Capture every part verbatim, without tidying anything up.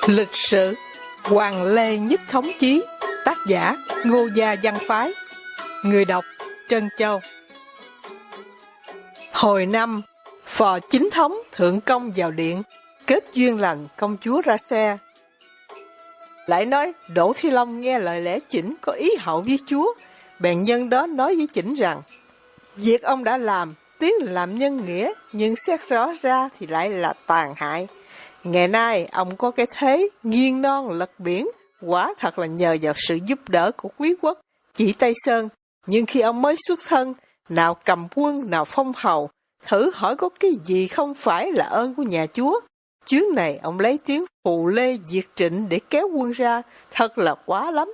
Lịch sử Hoàng Lê Nhất Thống Chí. Tác giả Ngô Gia Văn Phái. Người đọc Trân Châu. Hồi năm, Phò Chính Thống thượng công vào điện, kết duyên lành công chúa ra xe. Lại nói Đỗ Thi Long nghe lời lẽ Chỉnh có ý hậu với chúa, bèn nhân đó nói với Chỉnh rằng: việc ông đã làm tiếng làm nhân nghĩa, nhưng xét rõ ra thì lại là tàn hại. Ngày nay ông có cái thế nghiêng non lật biển, quả thật là nhờ vào sự giúp đỡ của quý quốc chỉ Tây Sơn. Nhưng khi ông mới xuất thân, nào cầm quân, nào phong hầu, thử hỏi có cái gì không phải là ơn của nhà chúa. Chuyến này ông lấy tiếng Phù Lê diệt Trịnh để kéo quân ra, thật là quá lắm.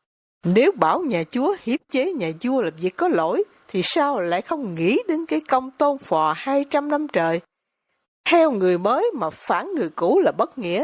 Nếu bảo nhà chúa hiếp chế nhà vua là việc có lỗi, thì sao lại không nghĩ đến cái công tôn phò hai trăm năm trời? Theo người mới mà phản người cũ là bất nghĩa,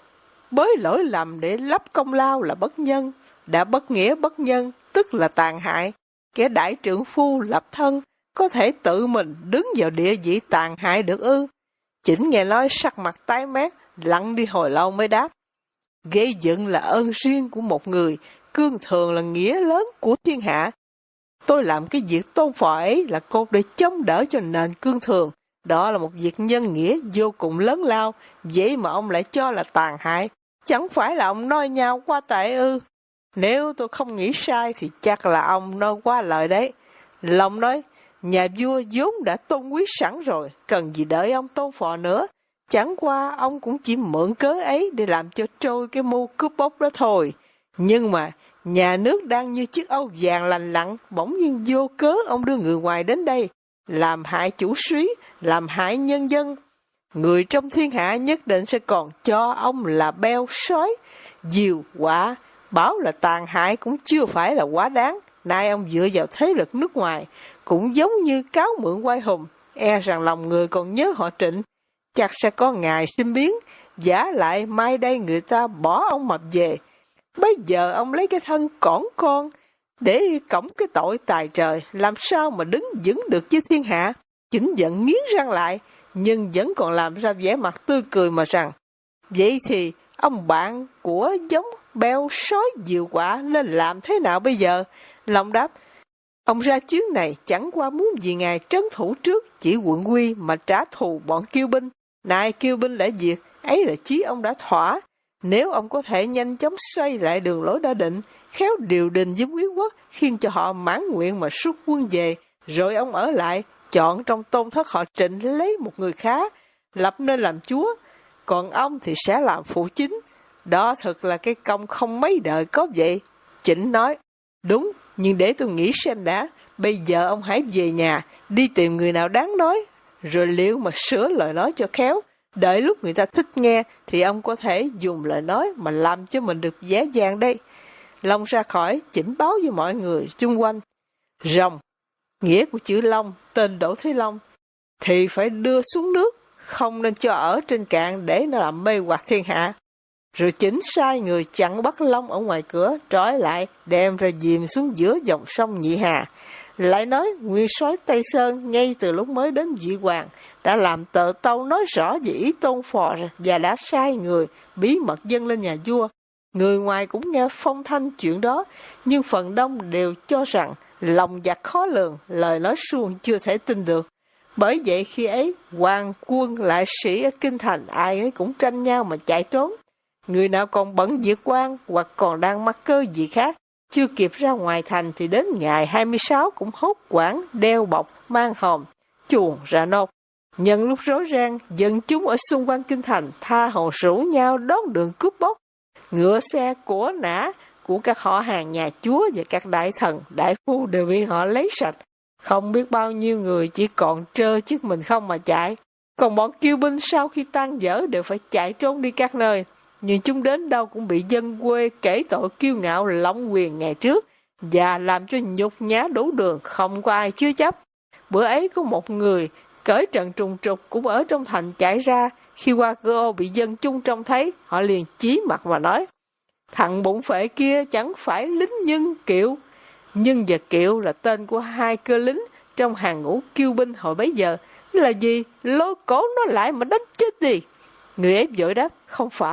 bới lỗi lầm để lấp công lao là bất nhân. Đã bất nghĩa bất nhân, tức là tàn hại. Kẻ đại trượng phu lập thân, có thể tự mình đứng vào địa vị tàn hại được ư? Chỉnh nghe nói sắc mặt tái mét, lặng đi hồi lâu mới đáp: gây dựng là ơn riêng của một người, cương thường là nghĩa lớn của thiên hạ. Tôi làm cái việc tôn phò ấy là cột để chống đỡ cho nền cương thường. Đó là một việc nhân nghĩa vô cùng lớn lao, vậy mà ông lại cho là tàn hại. Chẳng phải là ông nói nhau quá tệ ư? Nếu tôi không nghĩ sai thì chắc là ông nói quá lời đấy. Lòng nói, nhà vua vốn đã tôn quý sẵn rồi, cần gì đợi ông tôn phò nữa. Chẳng qua ông cũng chỉ mượn cớ ấy để làm cho trôi cái mưu cướp bóc đó thôi. Nhưng mà nhà nước đang như chiếc âu vàng lành lặn, bỗng nhiên vô cớ ông đưa người ngoài đến đây, làm hại chủ soái, làm hại nhân dân. Người trong thiên hạ nhất định sẽ còn cho ông là beo sói, diều quả, bảo là tàn hại cũng chưa phải là quá đáng. Nay ông dựa vào thế lực nước ngoài, cũng giống như cáo mượn oai hùng, e rằng lòng người còn nhớ họ Trịnh, chắc sẽ có ngày sinh biến, giả lại mai đây người ta bỏ ông mập về. Bây giờ ông lấy cái thân cỏn con để cõng cái tội tài trời, làm sao mà đứng vững được với thiên hạ? Chỉnh giận nghiến răng lại, nhưng vẫn còn làm ra vẻ mặt tươi cười mà rằng: vậy thì ông bạn của giống beo sói diều quả nên làm thế nào bây giờ? Long đáp: ông ra chuyến này chẳng qua muốn vì ngài trấn thủ trước chỉ quận Quy mà trả thù bọn kiêu binh. Nay kiêu binh lại diệt, ấy là chí ông đã thỏa. Nếu ông có thể nhanh chóng xoay lại đường lối đã định, khéo điều đình với quý quốc, khiến cho họ mãn nguyện mà rút quân về, rồi ông ở lại, chọn trong tôn thất họ Trịnh lấy một người khá, lập nên làm chúa, còn ông thì sẽ làm phụ chính. Đó thật là cái công không mấy đời có vậy. Chỉnh nói: đúng, nhưng để tôi nghĩ xem đã. Bây giờ ông hãy về nhà, đi tìm người nào đáng nói, rồi liệu mà sửa lời nói cho khéo. Đợi lúc người ta thích nghe thì ông có thể dùng lời nói mà làm cho mình được dễ dàng đây. Long ra khỏi, Chỉnh báo với mọi người chung quanh: rồng, nghĩa của chữ Long, tên Đỗ Thi Long, thì phải đưa xuống nước, không nên cho ở trên cạn để nó làm mê hoặc thiên hạ. Rồi Chỉnh sai người chặn bắt Long ở ngoài cửa, trói lại, đem ra dìm xuống giữa dòng sông Nhị Hà. Lại nói nguyên soái Tây Sơn ngay từ lúc mới đến Vị Hoàng đã làm tờ tâu nói rõ về ý tôn phò và đã sai người bí mật dâng lên nhà vua. Người ngoài cũng nghe phong thanh chuyện đó, nhưng phần đông đều cho rằng lòng giặc khó lường, lời nói suông chưa thể tin được. Bởi vậy khi ấy hoàng quân lại sĩ ở kinh thành ai ấy cũng tranh nhau mà chạy trốn. Người nào còn bận việc quan hoặc còn đang mắc cơ gì khác, chưa kịp ra ngoài thành thì đến ngày hai mươi sáu cũng hốt quảng, đeo bọc, mang hòm, chuồn ra nộp. Nhân lúc rối ren, dân chúng ở xung quanh kinh thành tha hồ rủ nhau đón đường cướp bóc. Ngựa xe của nã của các họ hàng nhà chúa và các đại thần, đại phu đều bị họ lấy sạch. Không biết bao nhiêu người chỉ còn trơ chiếc mình không mà chạy. Còn bọn kiêu binh sau khi tan dở đều phải chạy trốn đi các nơi. Nhưng chúng đến đâu cũng bị dân quê kể tội kiêu ngạo lộng quyền ngày trước, và làm cho nhục nhã đủ đường, không có ai chứa chấp. Bữa ấy có một người cởi trần trùng trục cũng ở trong thành chạy ra, khi qua cửa ô bị dân chung trông thấy, họ liền chí mặt mà nói: thằng bụng phệ kia chẳng phải lính Nhân Kiệu. Nhân và Kiệu là tên của hai cơ lính trong hàng ngũ kiêu binh hồi bấy giờ. Là gì? Lôi cổ nó lại mà đánh chết đi. Người ấy vội đáp: không phải,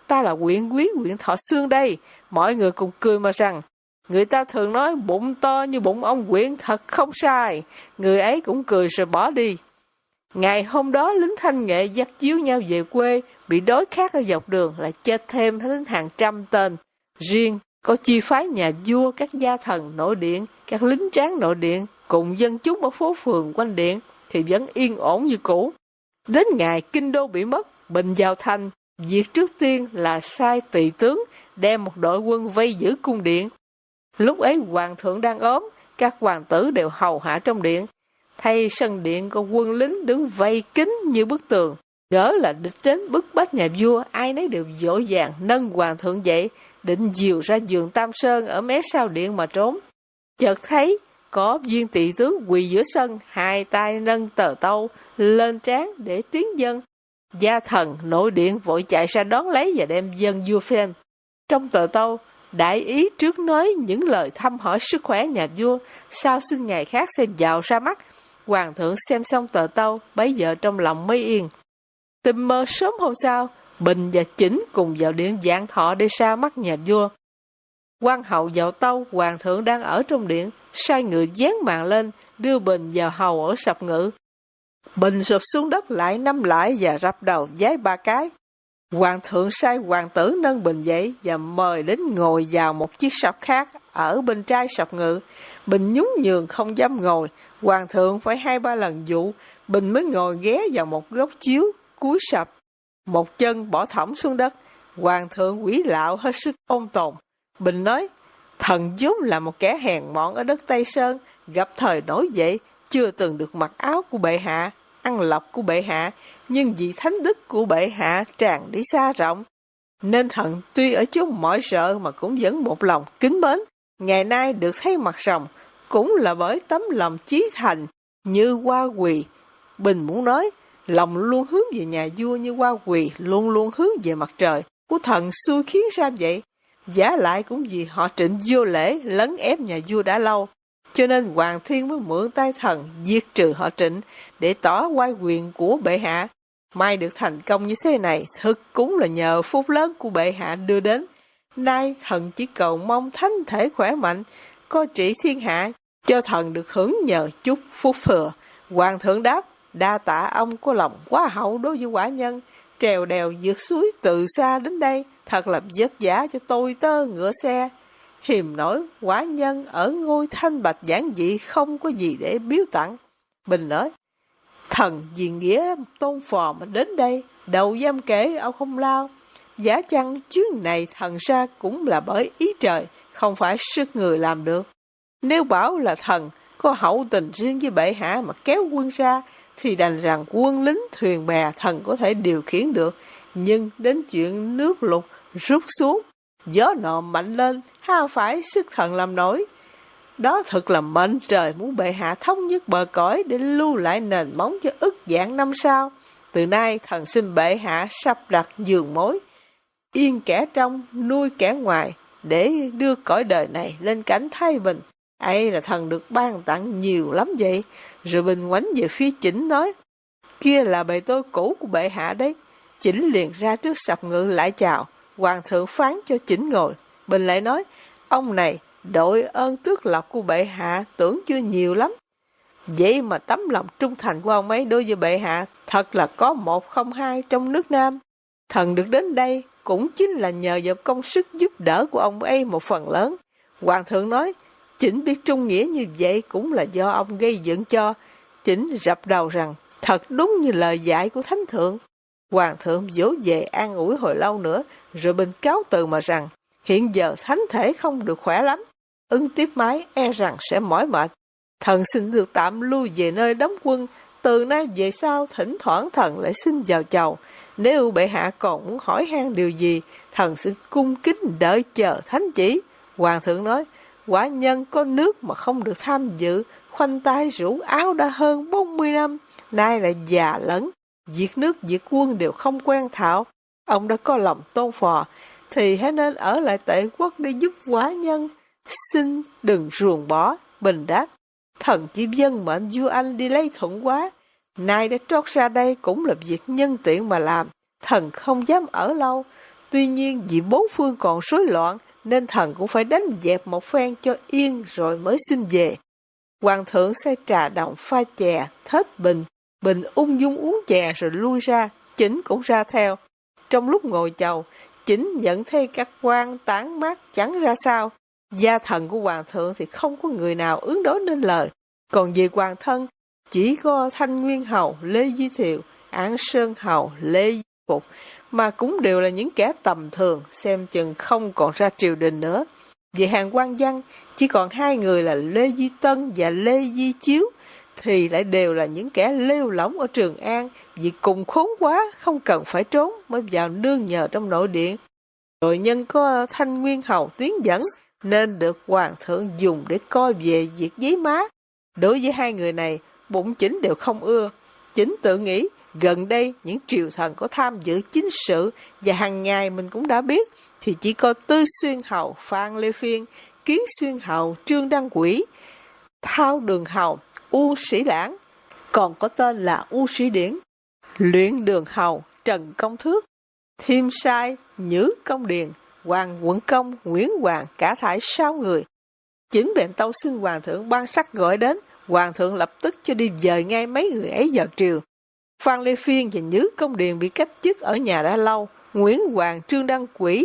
ta là huyện quý huyện Thọ Xương đây. Mọi người cùng cười mà rằng, người ta thường nói bụng to như bụng ông huyện, thật không sai. Người ấy cũng cười rồi bỏ đi. Ngày hôm đó lính Thanh Nghệ dắt díu nhau về quê, bị đói khát ở dọc đường, lại chết thêm đến hàng trăm tên. Riêng có chi phái nhà vua, các gia thần nội điện, các lính tráng nội điện cùng dân chúng ở phố phường quanh điện thì vẫn yên ổn như cũ. Đến ngày kinh đô bị mất, Bình vào thành, việc trước tiên là sai tỳ tướng đem một đội quân vây giữ cung điện. Lúc ấy hoàng thượng đang ốm, các hoàng tử đều hầu hạ trong điện. Thay sân điện có quân lính đứng vây kín như bức tường. Ngỡ là địch đến bức bách nhà vua, ai nấy đều vội vàng nâng hoàng thượng dậy, định dìu ra giường Tam Sơn ở mé sau điện mà trốn. Chợt thấy có viên tỳ tướng quỳ giữa sân, hai tay nâng tờ tâu lên trán để tiến dân. Gia thần nội điện vội chạy ra đón lấy và đem dân vua phên. Trong tờ tâu, đại ý trước nói những lời thăm hỏi sức khỏe nhà vua, sau xin ngày khác sẽ vào ra mắt. Hoàng thượng xem xong tờ tâu, bấy giờ trong lòng mới yên. Tình mơ sớm hôm sau, Bình và Chỉnh cùng vào điện Vạn Thọ để ra mắt nhà vua. Quan hậu vào tâu, hoàng thượng đang ở trong điện, sai người dán màn lên, đưa Bình vào hầu ở sập ngự. Bình sụp xuống đất lại năm lại và rập đầu vái ba cái. Hoàng thượng sai hoàng tử nâng Bình dậy và mời đến ngồi vào một chiếc sập khác ở bên trái sập ngự. Bình nhún nhường không dám ngồi, hoàng thượng phải hai ba lần dụ, Bình mới ngồi ghé vào một góc chiếu cuối sập, một chân bỏ thõng xuống đất. Hoàng thượng quỷ lạo hết sức ôn tồn. Bình nói, thần vốn là một kẻ hèn mọn ở đất Tây Sơn, gặp thời nổi dậy, chưa từng được mặc áo của bệ hạ, ăn lộc của bệ hạ, nhưng vì thánh đức của bệ hạ tràn đi xa rộng, nên thần tuy ở chốn mọi sợ mà cũng vẫn một lòng kính mến. Ngày nay được thấy mặt rồng, cũng là bởi tấm lòng chí thành như Hoa Quỳ. Bình muốn nói, lòng luôn hướng về nhà vua như Hoa Quỳ luôn luôn hướng về mặt trời của thần xui khiến ra vậy. Giả lại cũng vì họ Trịnh vô lễ lấn ép nhà vua đã lâu, cho nên Hoàng Thiên mới mượn tay thần diệt trừ họ Trịnh để tỏ oai quyền của bệ hạ. May được thành công như thế này, thực cũng là nhờ phúc lớn của bệ hạ đưa đến. Nay thần chỉ cầu mong thánh thể khỏe mạnh, coi trị thiên hạ, cho thần được hưởng nhờ chút phúc thừa. Hoàng thượng đáp, đa tạ ông có lòng quá hậu đối với quả nhân, trèo đèo vượt suối từ xa đến đây, thật là vất vả cho tôi tơ ngựa xe. Hiềm nổi quả nhân ở ngôi thanh bạch giản dị không có gì để biếu tặng. Bình nói, thần vì nghĩa tôn phò mà đến đây, đầu dám kể ông không lao. Giả chăng chuyến này thần ra cũng là bởi ý trời, không phải sức người làm được. Nếu bảo là thần có hậu tình riêng với bệ hạ mà kéo quân ra, thì đành rằng quân lính thuyền bè thần có thể điều khiển được. Nhưng đến chuyện nước lụt rút xuống, gió nọ mạnh lên, hao phải sức thần làm nổi. Đó thật là mệnh trời muốn bệ hạ thống nhất bờ cõi để lưu lại nền móng cho ức vạn năm sau. Từ nay thần xin bệ hạ sắp đặt giường mối, yên kẻ trong, nuôi kẻ ngoài, để đưa cõi đời này lên cảnh thái bình. Ấy là thần được ban tặng nhiều lắm vậy. Rồi Bình ngoảnh về phía Chỉnh nói, kia là bề tôi cũ của bệ hạ đấy. Chỉnh liền ra trước sập ngự lại chào. Hoàng thượng phán cho Chỉnh ngồi. Bình lại nói, ông này đội ơn tước lộc của bệ hạ tưởng chưa nhiều lắm. Vậy mà tấm lòng trung thành của ông ấy đối với bệ hạ thật là có một không hai trong nước Nam. Thần được đến đây cũng chính là nhờ vào công sức giúp đỡ của ông ấy một phần lớn. Hoàng thượng nói, Chỉnh biết trung nghĩa như vậy cũng là do ông gây dựng cho. Chỉnh rập đầu rằng, thật đúng như lời dạy của Thánh Thượng. Hoàng thượng dỗ về an ủi hồi lâu nữa, rồi Bình cáo từ mà rằng, hiện giờ thánh thể không được khỏe lắm, ứng tiếp mái e rằng sẽ mỏi mệt. Thần xin được tạm lui về nơi đóng quân, từ nay về sau thỉnh thoảng thần lại xin vào chầu. Nếu bệ hạ còn muốn hỏi han điều gì, thần sẽ cung kính đợi chờ thánh chỉ. Hoàng thượng nói, quả nhân có nước mà không được tham dự, khoanh tay rủ áo đã hơn bốn mươi năm, nay lại già lẫn, diệt nước diệt quân đều không quen thạo. Ông đã có lòng tôn phò, thì hãy nên ở lại Tệ quốc để giúp quả nhân, xin đừng ruồng bỏ. Bình đáp, thần chỉ vâng mệnh vua anh đi lấy thuận quá, nay đã trót ra đây cũng là việc nhân tiện mà làm, thần không dám ở lâu. Tuy nhiên vì bốn phương còn rối loạn, nên thần cũng phải đánh dẹp một phen cho yên rồi mới xin về. Hoàng thượng sai trà đồng pha chè, thết bình. Bình ung dung uống chè rồi lui ra, Chỉnh cũng ra theo. Trong lúc ngồi chầu, Chỉnh nhận thấy các quan tán mát chẳng ra sao. Gia thần của hoàng thượng thì không có người nào ứng đối nên lời. Còn về hoàng thân, chỉ có Thanh Nguyên Hầu, Lê Di Thiệu, An Sơn Hầu, Lê Di Phục, mà cũng đều là những kẻ tầm thường, xem chừng không còn ra triều đình nữa. Về hàng quan văn, chỉ còn hai người là Lê Di Tân và Lê Di Chiếu, thì lại đều là những kẻ lêu lỏng ở Trường An, vì cùng khốn quá, không cần phải trốn, mới vào nương nhờ trong nội điện. Rồi nhân có Thanh Nguyên Hầu tiến dẫn, nên được hoàng thượng dùng để coi về việc giấy má. Đối với hai người này, bụng Chỉnh đều không ưa. Chỉnh tự nghĩ, gần đây những triều thần có tham dự chính sự, và hàng ngày mình cũng đã biết, thì chỉ có Tư Xuyên Hầu Phan Lê Phiên, Kiến Xuyên Hầu Trương Đăng Quỷ, Thao Đường Hầu U Sĩ Lãng, còn có tên là U Sĩ Điển, Luyện Đường Hầu Trần Công Thước, Thiêm Sai Nhữ Công Điền, Hoàng Quận Công Nguyễn Hoàng, cả thảy sáu người. Chỉnh bèn tâu xin hoàng thượng ban sắc gọi đến. Hoàng thượng lập tức cho đi dời ngay mấy người ấy vào triều. Phan Lê Phiên và Nhữ Công Điền bị cách chức ở nhà đã lâu. Nguyễn Hoàng, Trương Đăng Quỷ,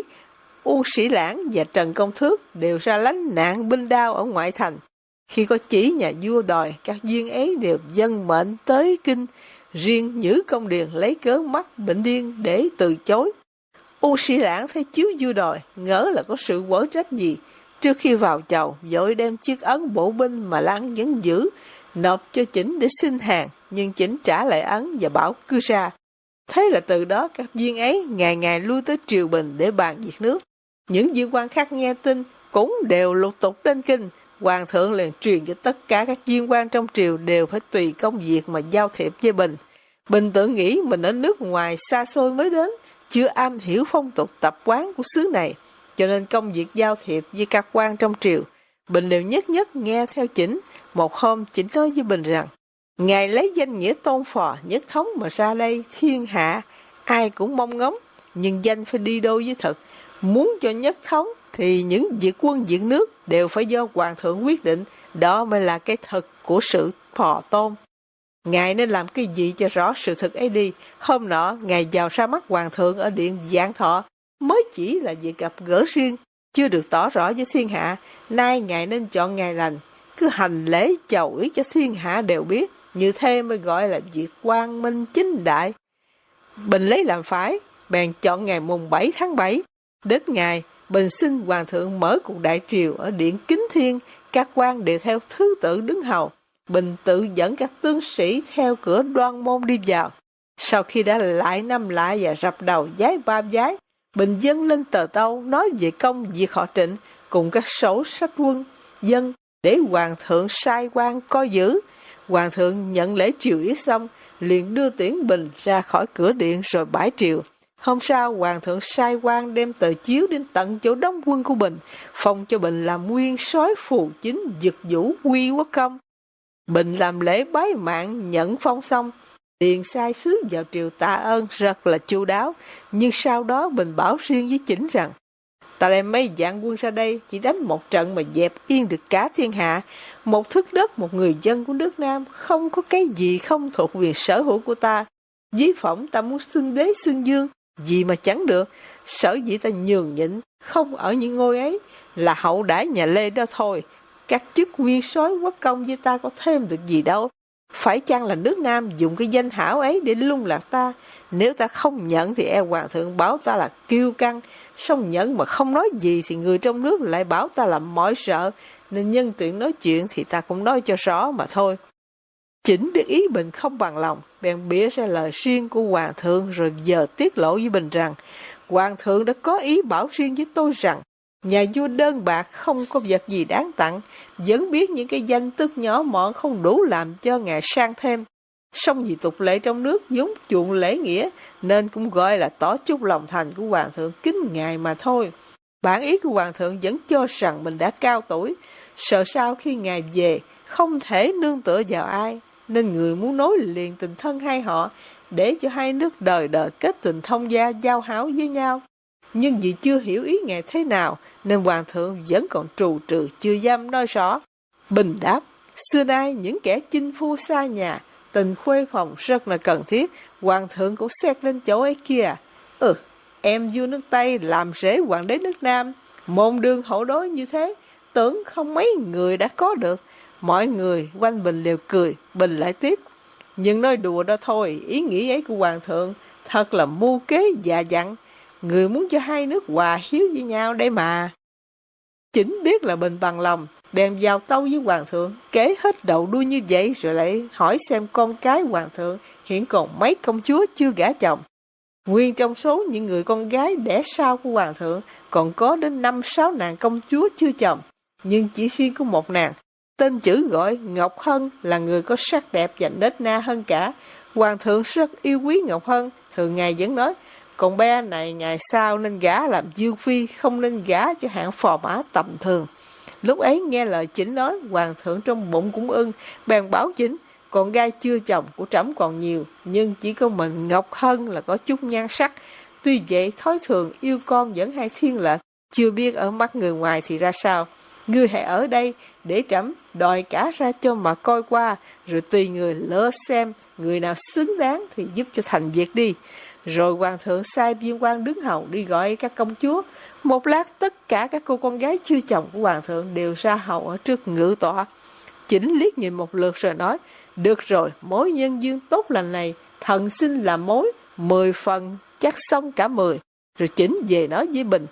U Sĩ Lãng và Trần Công Thước đều ra lánh nạn binh đao ở ngoại thành. Khi có chỉ nhà vua đòi, các viên ấy đều dâng mệnh tới kinh. Riêng Nhữ Công Điền lấy cớ mắc bệnh điên để từ chối. U Sĩ Lãng thấy chiếu vua đòi, ngỡ là có sự quở trách gì. Trước khi vào chầu, vội đem chiếc ấn bộ binh mà Lãng vẫn giữ, nộp cho Chỉnh để xin hàng, nhưng Chỉnh trả lại ấn và bảo cứ ra. Thế là từ đó các viên ấy ngày ngày lui tới triều Bình để bàn việc nước. Những viên quan khác nghe tin cũng đều lục tục đến kinh. Hoàng thượng liền truyền cho tất cả các viên quan trong triều đều phải tùy công việc mà giao thiệp với Bình. Bình tự nghĩ mình ở nước ngoài xa xôi mới đến, chưa am hiểu phong tục tập quán của xứ này, cho nên công việc giao thiệp với các quan trong triều, Bình đều nhất nhất nghe theo Chỉnh. Một hôm Chỉnh nói với Bình rằng, ngài lấy danh nghĩa tôn phò nhất thống mà ra đây thiên hạ, ai cũng mong ngóng, nhưng danh phải đi đôi với thực. Muốn cho nhất thống thì những việc quân việc nước đều phải do hoàng thượng quyết định, đó mới là cái thực của sự phò tôn. Ngài nên làm cái gì cho rõ sự thực ấy đi. Hôm nọ ngài vào ra mắt hoàng thượng ở điện Giảng Thọ, mới chỉ là việc gặp gỡ riêng, chưa được tỏ rõ với thiên hạ. Nay ngài nên chọn ngày lành, cứ hành lễ chầu ý cho thiên hạ đều biết, như thế mới gọi là việc quang minh chính đại. Bình lấy làm phải, bèn chọn ngày mùng bảy tháng bảy. Đến ngày, Bình xin hoàng thượng mở cuộc đại triều ở điện Kính Thiên, các quan đều theo thứ tự đứng hầu. Bình tự dẫn các tướng sĩ theo cửa Đoan Môn đi vào. Sau khi đã lại năm lại và rập đầu giái ba giái, Bình dâng lên tờ tâu nói về công việc họ Trịnh cùng các sổ sách quân dân để hoàng thượng sai quan coi giữ. Hoàng thượng nhận lễ triều yết xong, liền đưa tiễn Bình ra khỏi cửa điện rồi bãi triều. Hôm sau, hoàng thượng sai quan đem tờ chiếu đến tận chỗ đóng quân của Bình, phong cho Bình làm nguyên soái phù chính dực vũ quy quốc công. Bình làm lễ bái mạng nhận phong xong, liền sai sứ vào triều tạ ơn rất là chu đáo. Nhưng sau đó Bình bảo riêng với Chỉnh rằng, ta đem mấy vạn quân ra đây chỉ đánh một trận mà dẹp yên được cả thiên hạ. Một thước đất, một người dân của nước Nam, không có cái gì không thuộc quyền sở hữu của ta. Ví phỏng ta muốn xưng đế xưng dương, gì mà chẳng được. Sở dĩ ta nhường nhịn, không ở những ngôi ấy, là hậu đãi nhà Lê đó thôi. Các chức nguyên soái quốc công với ta có thêm được gì đâu. Phải chăng là nước Nam dùng cái danh hảo ấy để lung lạc ta? Nếu ta không nhận thì e hoàng thượng bảo ta là kiêu căng, song nhận mà không nói gì thì người trong nước lại bảo ta là mỏi sợ, nên nhân tiện nói chuyện thì ta cũng nói cho rõ mà thôi. Chỉnh biết ý Bình không bằng lòng, bèn bịa ra lời riêng của hoàng thượng rồi giờ tiết lộ với Bình rằng, hoàng thượng đã có ý bảo riêng với tôi rằng, nhà vua đơn bạc không có vật gì đáng tặng, vẫn biết những cái danh tức nhỏ mọn không đủ làm cho ngài sang thêm. Song vì tục lệ trong nước vốn chuộng lễ nghĩa, nên cũng gọi là tỏ chút lòng thành của hoàng thượng kính ngài mà thôi. Bản ý của hoàng thượng vẫn cho rằng mình đã cao tuổi, sợ sau khi ngài về không thể nương tựa vào ai, nên người muốn nối liền tình thân hai họ, để cho hai nước đời đời kết tình thông gia giao hảo với nhau. nhưng vì chưa hiểu ý nghĩa thế nào, nên hoàng thượng vẫn còn trù trừ chưa dám nói rõ. Bình đáp, xưa nay những kẻ chinh phu xa nhà, tình khuê phòng rất là cần thiết, hoàng thượng cũng xét lên chỗ ấy kia. Ừ, em vua nước Tây làm rễ hoàng đế nước Nam, môn đương hậu đối như thế, tưởng không mấy người đã có được. Mọi người quanh Bình đều cười, Bình lại tiếp. Nhưng nói đùa đó thôi, ý nghĩ ấy của hoàng thượng thật là mưu kế già dặn. Người muốn cho hai nước hòa hiếu với nhau đây mà. Chính biết là Bình bằng lòng, bèn vào tâu với hoàng thượng, kể hết đầu đuôi như vậy, rồi lại hỏi xem con cái hoàng thượng hiện còn mấy công chúa chưa gả chồng. Nguyên trong số những người con gái đẻ sau của hoàng thượng còn có đến năm sáu nàng công chúa chưa chồng, nhưng chỉ riêng có một nàng, tên chữ gọi Ngọc Hân, là người có sắc đẹp và nết na hơn cả. Hoàng thượng rất yêu quý Ngọc Hân, thường ngày vẫn nói, con bé này ngày sau nên gả làm dương phi, không nên gả cho hạng phò mã tầm thường. Lúc ấy nghe lời Chỉnh nói, hoàng thượng trong bụng cũng ưng, bèn bảo Chỉnh, con gái chưa chồng của trẫm còn nhiều, nhưng chỉ có mình Ngọc Hân là có chút nhan sắc. Tuy vậy thói thường yêu con vẫn hay thiên lệch, chưa biết ở mắt người ngoài thì ra sao. Ngươi hãy ở đây để trẫm đòi cả ra cho mà coi qua, rồi tùy người lỡ xem người nào xứng đáng thì giúp cho thành việc đi. Rồi hoàng thượng sai viên quan đứng hầu đi gọi các công chúa. Một lát tất cả các cô con gái chưa chồng của hoàng thượng đều ra hầu ở trước ngự tọa. Chỉnh liếc nhìn một lượt rồi nói, được rồi, mối nhân duyên tốt lành này, thần xin làm mối, mười phần chắc xong cả mười. Rồi Chỉnh về nói với Bình,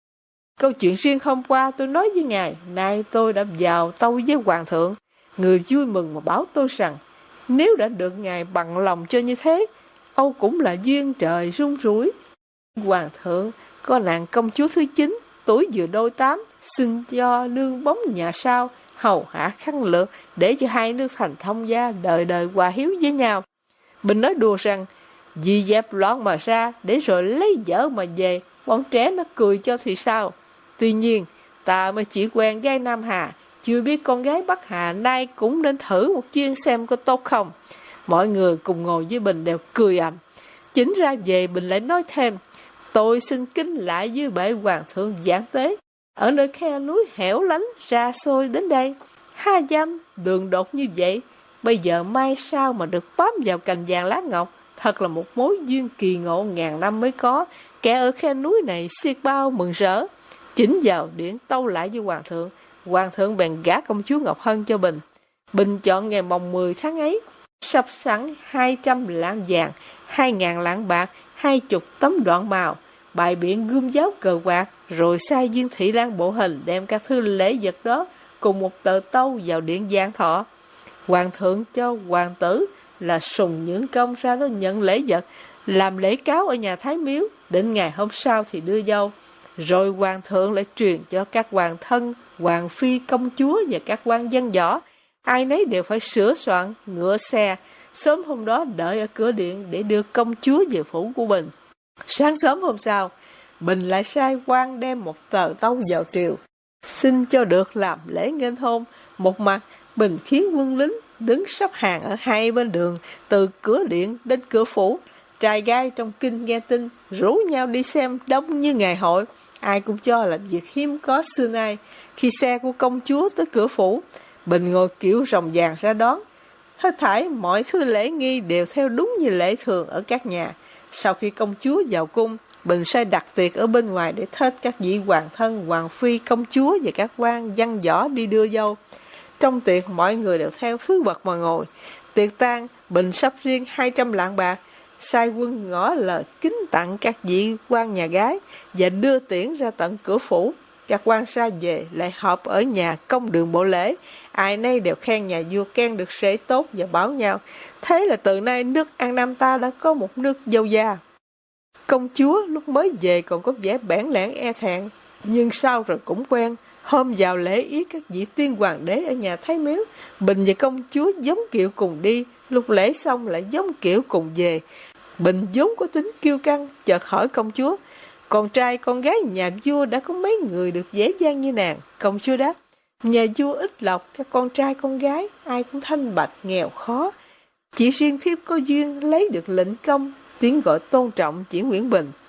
câu chuyện riêng hôm qua tôi nói với ngài, nay tôi đã vào tâu với hoàng thượng. Người vui mừng mà báo tôi rằng, nếu đã được ngài bằng lòng cho như thế, âu cũng là duyên trời rung rủi. Hoàng thượng có nàng công chúa thứ chín, tuổi vừa đôi tám, xin cho nương bóng nhà sau, hầu hạ khăn lược, để cho hai nước thành thông gia, đời đời hòa hiếu với nhau. Bình nói đùa rằng, vì dẹp loạn mà ra, để rồi lấy vợ mà về, bọn trẻ nó cười cho thì sao. Tuy nhiên, ta mới chỉ quen gái Nam Hà, chưa biết con gái Bắc Hà, nay cũng nên thử một chuyên xem có tốt không. Mọi người cùng ngồi với Bình đều cười ầm. Chính ra về Bình lại nói thêm, tôi xin kính lại với bệ hoàng thượng giảng tế, ở nơi khe núi hẻo lánh ra xôi đến đây, ha dăm đường đột như vậy, bây giờ mai sao mà được bám vào cành vàng lá ngọc, thật là một mối duyên kỳ ngộ ngàn năm mới có, kẻ ở khe núi này xiết bao mừng rỡ. Chỉnh vào điện tâu lại với hoàng thượng, hoàng thượng bèn gả công chúa Ngọc Hân cho Bình. Bình chọn ngày mồng mười tháng ấy, sắp sẵn hai trăm lạng vàng, hai ngàn lạng bạc, hai chục tấm đoạn màu, bài biện gươm giáo cờ quạt, rồi sai viên thị lang bộ hình đem các thứ lễ vật đó cùng một tờ tâu vào điện Giang Thọ. Hoàng thượng cho hoàng tử là Sùng Nhưỡng Công ra đó nhận lễ vật, làm lễ cáo ở nhà Thái Miếu, đến ngày hôm sau thì đưa dâu. Rồi hoàng thượng lại truyền cho các hoàng thân, hoàng phi, công chúa và các quan dân võ, ai nấy đều phải sửa soạn ngựa xe, sớm hôm đó đợi ở cửa điện để đưa công chúa về phủ của Bình. Sáng sớm hôm sau, Bình lại sai quan đem một tờ tâu vào triều, xin cho được làm lễ nghênh hôn. Một mặt, Bình khiến quân lính đứng sắp hàng ở hai bên đường, từ cửa điện đến cửa phủ. Trai gái trong kinh nghe tin, rủ nhau đi xem đông như ngày hội. Ai cũng cho là việc hiếm có xưa nay. Khi xe của công chúa tới cửa phủ, Bình ngồi kiểu rồng vàng ra đón. Hết thảy mọi thứ lễ nghi đều theo đúng như lễ thường ở các nhà. Sau khi công chúa vào cung, Bình sai đặt tiệc ở bên ngoài để thết các vị hoàng thân, hoàng phi, công chúa và các quan văn võ đi đưa dâu. Trong tiệc mọi người đều theo thứ bậc mà ngồi. Tiệc tang, Bình sắp riêng hai trăm lạng bạc, sai quân ngỏ lời kính tặng các vị quan nhà gái và đưa tiễn ra tận cửa phủ. Các quan ra về lại họp ở nhà công đường bộ lễ, ai nấy đều khen nhà vua khen được rễ tốt và bảo nhau. Thế là từ nay nước An Nam ta đã có một nước dâu da. Công chúa lúc mới về còn có vẻ bẽn lẽn e thẹn, nhưng sau rồi cũng quen. Hôm vào lễ yết các vị tiên hoàng đế ở nhà Thái Miếu, Bình và công chúa giống kiểu cùng đi, lúc lễ xong lại giống kiểu cùng về. Bình vốn có tính kiêu căng, chợt hỏi công chúa, con trai con gái nhà vua đã có mấy người được dễ dàng như nàng? Công chúa đáp, nhà vua ít lộc, các con trai con gái ai cũng thanh bạch nghèo khó, chỉ riêng thiếp có duyên lấy được lệnh công, tiếng gọi tôn trọng chỉ Nguyễn Bình.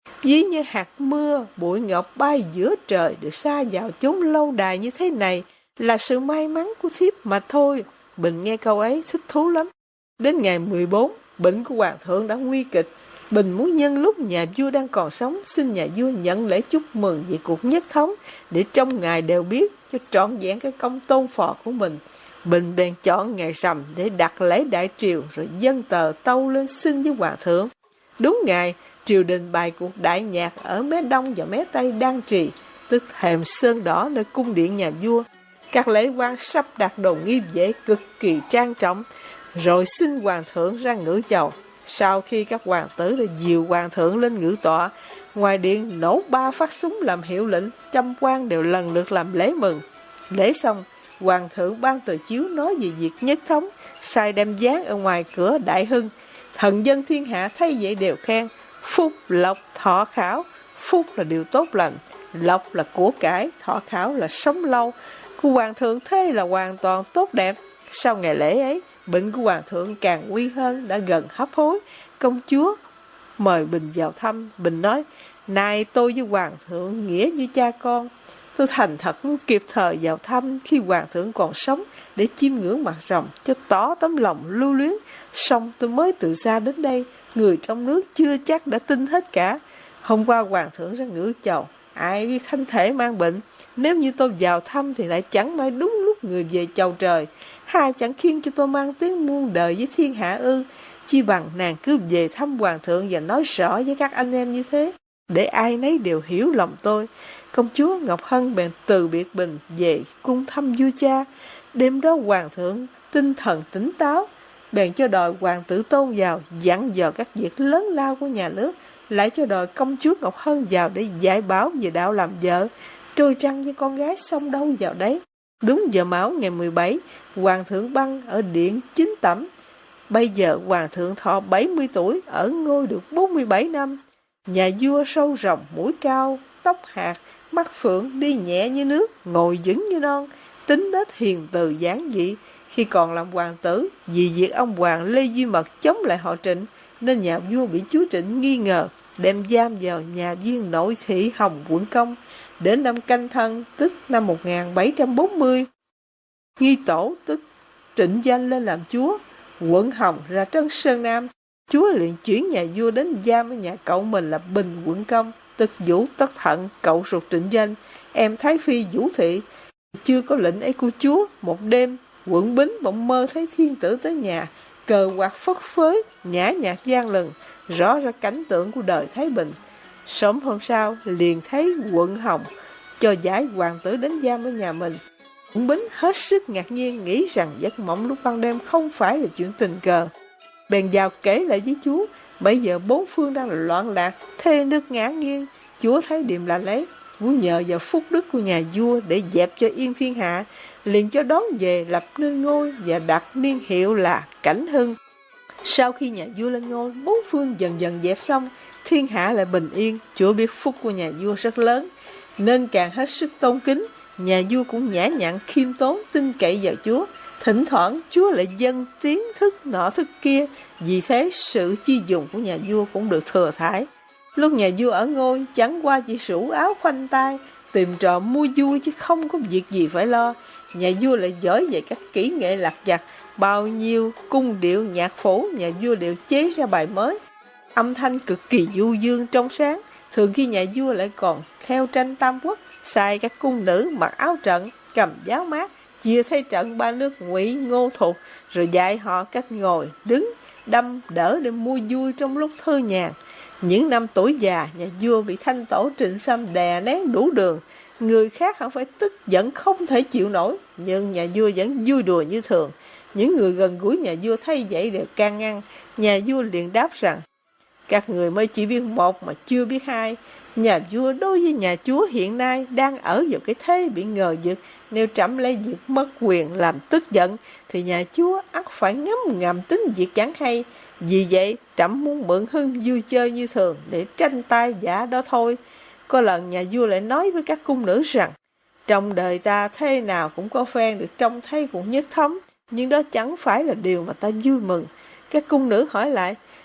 Ví như hạt mưa, bụi ngọc bay giữa trời được sa vào chốn lâu đài như thế này là sự may mắn của thiếp mà thôi. Bình nghe câu ấy thích thú lắm. Đến ngày mười bốn, bệnh của hoàng thượng đã nguy kịch. Bình muốn nhân lúc nhà vua đang còn sống, xin nhà vua nhận lễ chúc mừng về cuộc nhất thống, để trong ngài đều biết cho trọn vẹn cái công tôn phò của mình. Bình bèn chọn ngày rằm để đặt lễ đại triều, rồi dâng tờ tâu lên xin với hoàng thượng. Đúng ngày, triều đình bày cuộc đại nhạc ở mé đông và mé tây Đan Trì, tức Hềm Sơn Đỏ, nơi cung điện nhà vua. Các lễ quan sắp đặt đồ nghi lễ cực kỳ trang trọng, rồi xin hoàng thượng ra ngự chầu. Sau khi các hoàng tử đã dìu hoàng thượng lên ngự tọa, ngoài điện nổ ba phát súng làm hiệu lệnh, trăm quan đều lần lượt làm lễ mừng. Lễ xong, hoàng thượng ban tờ chiếu nói về việc nhất thống, sai đem dán ở ngoài cửa Đại Hưng. Thần dân thiên hạ thấy vậy đều khen: phúc lộc thọ khảo. Phúc là điều tốt lành, lộc là của cải, thọ khảo là sống lâu. Của hoàng thượng thế là hoàn toàn tốt đẹp. Sau ngày lễ ấy, bệnh của hoàng thượng càng nguy hơn, đã gần hấp hối. Công chúa mời Bình vào thăm. Bình nói: nay tôi với hoàng thượng nghĩa như cha con, tôi thành thật muốn kịp thời vào thăm khi hoàng thượng còn sống, để chiêm ngưỡng mặt rồng cho tỏ tấm lòng lưu luyến. Xong tôi mới từ xa đến đây, người trong nước chưa chắc đã tin hết cả. Hôm qua hoàng thượng ra ngự chầu, ai biết thân thể mang bệnh, nếu như tôi vào thăm thì lại chẳng may đúng lúc người về chầu trời, hà chẳng khiến cho tôi mang tiếng muôn đời với thiên hạ ư. Chi bằng nàng cứ về thăm hoàng thượng và nói rõ với các anh em như thế, để ai nấy đều hiểu lòng tôi. Công chúa Ngọc Hân bèn từ biệt Bình về cung thăm vua cha. Đêm đó hoàng thượng tinh thần tỉnh táo, bèn cho đòi hoàng tử Tôn vào dặn dò các việc lớn lao của nhà nước, lại cho đòi công chúa Ngọc Hân vào để dạy bảo về đạo làm vợ. Trôi trăng với con gái xong đâu vào đấy. Đúng giờ mão ngày mười bảy, hoàng thượng băng ở điện Chính Tẩm. Bây giờ hoàng thượng thọ bảy mươi tuổi, ở ngôi được bốn mươi bảy năm. Nhà vua râu rồng, mũi cao, tóc hạt, mắt phượng, đi nhẹ như nước, ngồi vững như non, tính nết hiền từ giản dị. Khi còn làm hoàng tử, vì việc ông hoàng Lê Duy Mật chống lại họ Trịnh, nên nhà vua bị chúa Trịnh nghi ngờ, đem giam vào nhà viên nội thị Hồng Quận Công. Đến năm Canh Thân, tức năm một nghìn bảy trăm bốn mươi, Nghi Tổ, tức Trịnh danh lên làm chúa, quận Hồng ra trấn Sơn Nam. Chúa liền chuyển nhà vua đến giam ở nhà cậu mình là Bình Quận Công, tức Vũ Tất Thận, cậu ruột Trịnh Danh, em Thái Phi Vũ Thị. Chưa có lệnh ấy của chúa, một đêm, Quận Bính bỗng mơ thấy thiên tử tới nhà, cờ quạt phất phới, nhã nhạc vang lừng, rõ ra cảnh tượng của đời Thái Bình. Sớm hôm sau, liền thấy quận Hồng cho giải hoàng tử đến giam ở nhà mình. Quận Bính hết sức ngạc nhiên, nghĩ rằng giấc mộng lúc ban đêm không phải là chuyện tình cờ. Bèn vào kể lại với chúa. Bây giờ bốn phương đang là loạn lạc, thê nước ngã nghiêng. Chúa thấy điềm lạ lấy, muốn nhờ vào phúc đức của nhà vua để dẹp cho yên thiên hạ, liền cho đón về lập nên ngôi và đặt niên hiệu là Cảnh Hưng. Sau khi nhà vua lên ngôi, bốn phương dần dần dẹp xong, thiên hạ lại bình yên. Chúa biết phúc của nhà vua rất lớn, nên càng hết sức tôn kính. Nhà vua cũng nhã nhặn khiêm tốn, tin cậy vào Chúa. Thỉnh thoảng Chúa lại dâng tiếng thức nọ thức kia, vì thế sự chi dùng của nhà vua cũng được thừa thãi. Lúc nhà vua ở ngôi, chẳng qua chỉ sủ áo khoanh tay, tìm trò mua vui chứ không có việc gì phải lo. Nhà vua lại giỏi về các kỹ nghệ lặt vặt, bao nhiêu cung điệu nhạc phổ nhà vua đều chế ra bài mới, âm thanh cực kỳ du dương trong sáng. Thường khi nhà vua lại còn theo tranh tam quốc, sai các cung nữ mặc áo trận, cầm giáo mát, chia thay trận ba nước Ngụy, Ngô, Thục, rồi dạy họ cách ngồi, đứng, đâm, đỡ để mua vui trong lúc thơ nhàn. Những năm tuổi già, nhà vua bị thanh tổ Trịnh Sâm đè nén đủ đường. Người khác không phải tức giận không thể chịu nổi, nhưng nhà vua vẫn vui đùa như thường. Những người gần gũi nhà vua thấy vậy đều can ngăn. Nhà vua liền đáp rằng: các người mới chỉ biết một mà chưa biết hai. Nhà vua đối với nhà chúa hiện nay đang ở vào cái thế bị ngờ vực. Nếu trẫm lấy việc mất quyền làm tức giận, thì nhà chúa ắt phải ngấm ngầm tính việc chẳng hay. Vì vậy trẫm muốn mượn hưng vui chơi như thường để tranh tay giả đó thôi. Có lần nhà vua lại nói với các cung nữ rằng: trong đời ta thế nào cũng có phen được trông thấy cũng nhất thống, nhưng đó chẳng phải là điều mà ta vui mừng. Các cung nữ hỏi lại: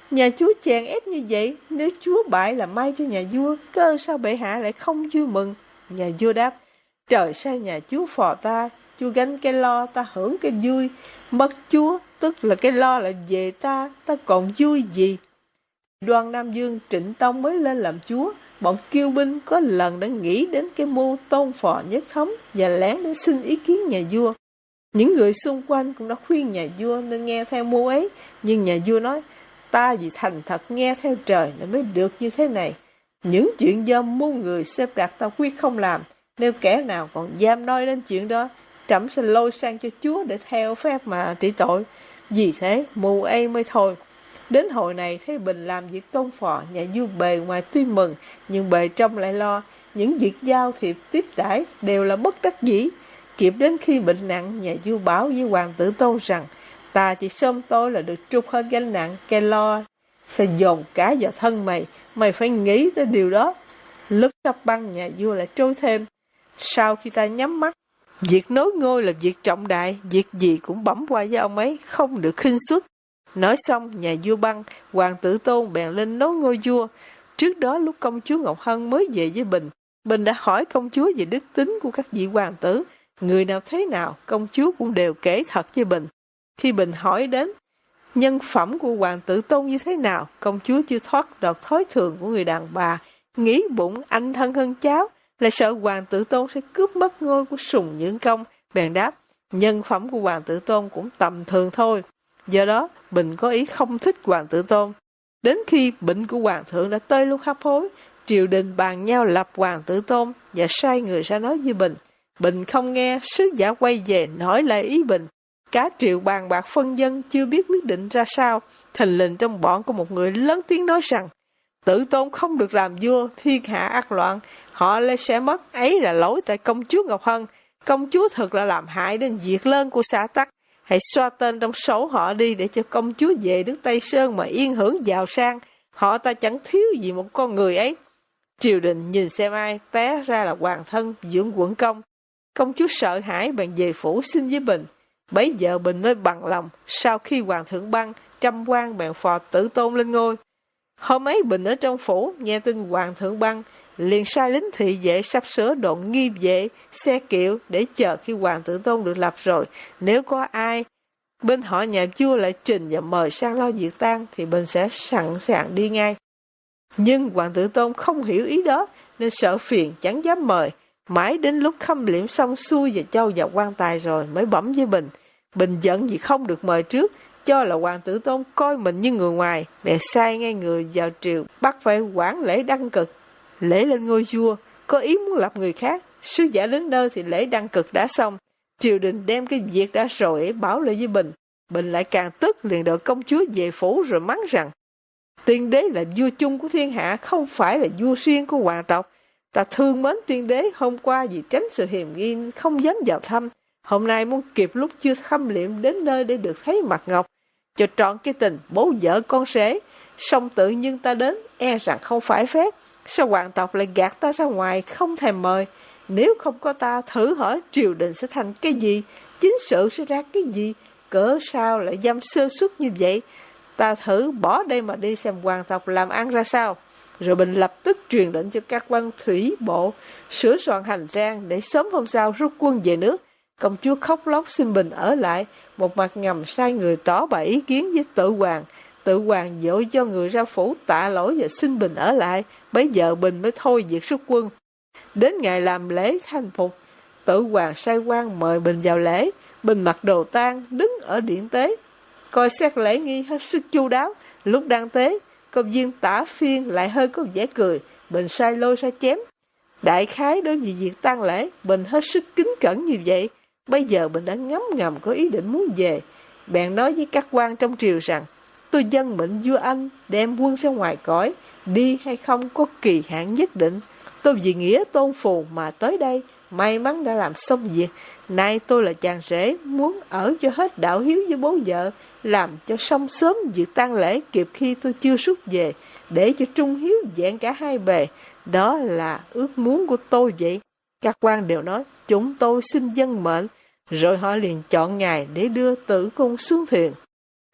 Nhà chúa chèn ép như vậy, nếu chúa bại là may cho nhà vua, cơ sao bệ hạ lại không vui mừng? Nhà vua đáp, trời sai nhà chúa phò ta, chúa gánh cái lo, ta hưởng cái vui. Mất chúa, tức là cái lo lại về ta, ta còn vui gì? Đoan Nam Dương Trịnh Tông mới lên làm chúa, bọn kiêu binh có lần đã nghĩ đến cái mưu tôn phò nhất thống và lén đến xin ý kiến nhà vua. Những người xung quanh cũng đã khuyên nhà vua nên nghe theo mưu ấy, nhưng nhà vua nói, ta vì thành thật nghe theo trời nên mới được như thế này. Những chuyện do mưu người xếp đặt ta quyết không làm, nếu kẻ nào còn dám nói đến chuyện đó, trẫm sẽ lôi sang cho chúa để theo phép mà trị tội. Vì thế, mưu ấy mới thôi. Đến hồi này thấy Bình làm việc tôn phò, nhà vua bề ngoài tuy mừng, nhưng bề trong lại lo. Những việc giao thiệp tiếp đãi đều là bất đắc dĩ. Kịp đến khi bệnh nặng, nhà vua bảo với hoàng tử Tôn rằng, ta chỉ sớm tối là được trút hết gánh nặng, cái lo sẽ dồn cả vào thân mày, mày phải nghĩ tới điều đó. Lúc sắp băng, nhà vua lại trôi thêm. Sau khi ta nhắm mắt, việc nối ngôi là việc trọng đại, việc gì cũng bẩm qua với ông ấy, không được khinh suất. Nói xong, nhà vua băng, hoàng tử Tôn bèn lên nối ngôi vua. Trước đó lúc công chúa Ngọc Hân mới về với Bình, Bình đã hỏi công chúa về đức tính của các vị hoàng tử. Người nào thế nào, công chúa cũng đều kể thật với Bình. Khi Bình hỏi đến nhân phẩm của hoàng tử Tôn như thế nào, công chúa chưa thoát đọt thói thường của người đàn bà, nghĩ bụng anh thân hơn cháu, lại sợ hoàng tử Tôn sẽ cướp mất ngôi của Sùng Nhượng Công, bèn đáp, nhân phẩm của hoàng tử Tôn cũng tầm thường thôi. Do đó, Bình có ý không thích hoàng tử Tôn. Đến khi bệnh của hoàng thượng đã tới lúc hấp hối, triều đình bàn nhau lập hoàng tử Tôn và sai người ra nói với Bình. Bình không nghe, sứ giả quay về nói lại ý Bình. Cả triệu bàn bạc phân dân chưa biết quyết định ra sao, thình lình trong bọn có một người lớn tiếng nói rằng, Tử Tôn không được làm vua, thiên hạ ác loạn, họ lại sẽ mất, ấy là lỗi tại công chúa Ngọc Hân. Công chúa thật là làm hại đến việc lớn của xã tắc. Hãy xoa tên trong sổ họ đi để cho công chúa về nước Tây Sơn mà yên hưởng giàu sang. Họ ta chẳng thiếu gì một con người ấy. Triều đình nhìn xem ai, té ra là hoàng thân Dưỡng Quận Công. Công chúa sợ hãi bèn về phủ xin với Bình. Bấy giờ Bình mới bằng lòng, sau khi hoàng thượng băng, trăm quan bèn phò Tử Tôn lên ngôi. Hôm ấy Bình ở trong phủ, nghe tin hoàng thượng băng, liền sai lính thị vệ sắp sửa độn nghi vệ, xe kiệu để chờ khi hoàng tử Tôn được lập rồi. Nếu có ai bên họ nhà vua lại trình và mời sang lo việc tang thì Bình sẽ sẵn sàng đi ngay. Nhưng hoàng tử Tôn không hiểu ý đó nên sợ phiền chẳng dám mời. Mãi đến lúc khâm liệm xong xuôi và châu vào quan tài rồi mới bẩm với Bình. Bình giận vì không được mời trước, cho là hoàng tử Tôn coi mình như người ngoài, bèn sai ngay người vào triều bắt phải quản lễ đăng cực. Lễ lên ngôi vua, có ý muốn lập người khác, sứ giả đến nơi thì lễ đăng cực đã xong. Triều đình đem cái việc đã rồi ấy bảo lại với Bình. Bình lại càng tức, liền đợi công chúa về phủ rồi mắng rằng, tiên đế là vua chung của thiên hạ, không phải là vua riêng của hoàng tộc. Ta thương mến tiên đế, hôm qua vì tránh sự hiềm nghi không dám vào thăm. Hôm nay muốn kịp lúc chưa khâm liệm đến nơi để được thấy mặt Ngọc, cho trọn cái tình bố vợ con rể. Song tự nhiên ta đến, e rằng không phải phép. Sao hoàng tộc lại gạt ta ra ngoài, không thèm mời? Nếu không có ta, thử hỏi triều đình sẽ thành cái gì? Chính sự sẽ ra cái gì? Cỡ sao lại dám sơ suất như vậy? Ta thử bỏ đây mà đi xem hoàng tộc làm ăn ra sao. Rồi Bình lập tức truyền lệnh cho các quan thủy bộ sửa soạn hành trang để sớm hôm sau rút quân về nước. Công chúa khóc lóc xin Bình ở lại, một mặt ngầm sai người tỏ bày ý kiến với Tự Hoàng. Tự Hoàng dội cho người ra phủ tạ lỗi và xin Bình ở lại. Bấy giờ Bình mới thôi việc rút quân. Đến ngày làm lễ thanh phục, Tự Hoàng sai quan mời Bình vào lễ. Bình mặc đồ tang đứng ở điện tế, coi xét lễ nghi hết sức chu đáo. Lúc đang tế, công viên Tả Phiên lại hơi có vẻ cười. Bình sai lôi ra chém. Đại khái đối với việc tang lễ, Bình hết sức kính cẩn như vậy. Bây giờ Bình đã ngấm ngầm có ý định muốn về. Bèn nói với các quan trong triều rằng, tôi dâng mệnh vua Anh đem quân ra ngoài cõi, đi hay không có kỳ hạn nhất định. Tôi vì nghĩa tôn phù mà tới đây, may mắn đã làm xong việc. Nay tôi là chàng rể, muốn ở cho hết đạo hiếu với bố vợ, làm cho xong sớm việc tang lễ kịp khi tôi chưa rút về, để cho trung hiếu vẹn cả hai bề. Đó là ước muốn của tôi vậy. Các quan đều nói, chúng tôi xin dâng mệnh. Rồi họ liền chọn ngày để đưa Tử Cung xuống thuyền.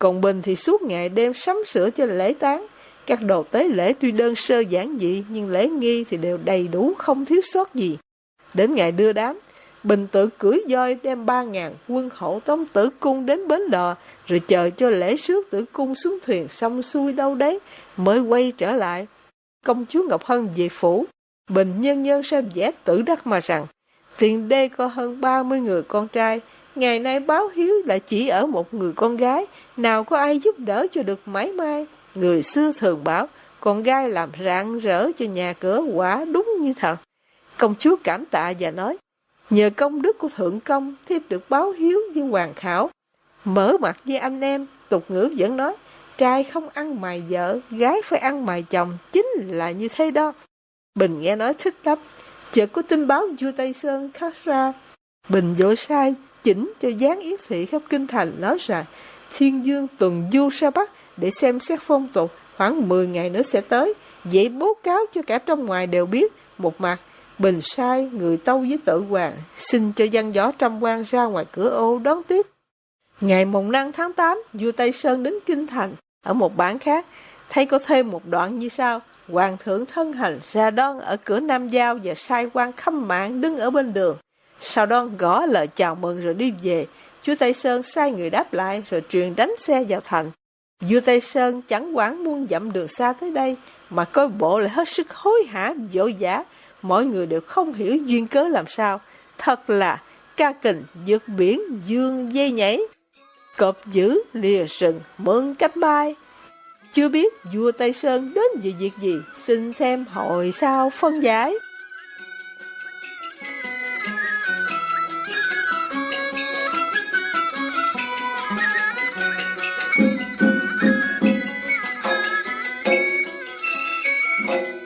Còn Bình thì suốt ngày đêm sắm sửa cho lễ táng. Các đồ tế lễ tuy đơn sơ giản dị, nhưng lễ nghi thì đều đầy đủ, không thiếu sót gì. Đến ngày đưa đám, Bình tự cưỡi voi đem ba ngàn quân hộ tống Tử Cung đến bến đò, rồi chờ cho lễ rước Tử Cung xuống thuyền xong xuôi đâu đấy, mới quay trở lại. Công chúa Ngọc Hân về phủ, Bình nhân nhân xem vẽ Tử Đắc mà rằng, tiền đê có hơn ba mươi người con trai, ngày nay báo hiếu lại chỉ ở một người con gái, nào có ai giúp đỡ cho được mãi may. Người xưa thường bảo, con gái làm rạng rỡ cho nhà cửa, quả đúng như thật. Công chúa cảm tạ và nói, nhờ công đức của thượng công, thiếp được báo hiếu với hoàn khảo. Mở mặt với anh em, tục ngữ vẫn nói, trai không ăn mày vợ, gái phải ăn mày chồng, chính là như thế đó. Bình nghe nói thích lắm, chợt có tin báo vua Tây Sơn khắc ra. Bình vội sai, chỉnh cho gián yết thị khắp kinh thành, nói rằng Thiên Dương tuần du ra Bắc để xem xét phong tục, khoảng mười ngày nữa sẽ tới, vậy bố cáo cho cả trong ngoài đều biết. Một mặt, Bình sai người tâu với Tự Hoàng, xin cho văn võ trăm quan ra ngoài cửa ô đón tiếp. Ngày mùng năm tháng tám, vua Tây Sơn đến kinh thành. Ở một bản khác, thấy có thêm một đoạn như sau: Hoàng thượng thân hành ra đón ở cửa Nam Giao và sai quan khâm mạng đứng ở bên đường. Sau đó gõ lời chào mừng rồi đi về. Vua Tây Sơn sai người đáp lại rồi truyền đánh xe vào thành. Vua Tây Sơn chẳng quản muôn dặm đường xa tới đây, mà coi bộ lại hết sức hối hả vội vã. Mọi người đều không hiểu duyên cớ làm sao. Thật là ca kình vượt biển dương dây nhảy, cọp dữ lìa rừng mượn cánh bay. Chưa biết vua Tây Sơn đến vì việc gì, xin xem hồi sau phân giải. Thank you.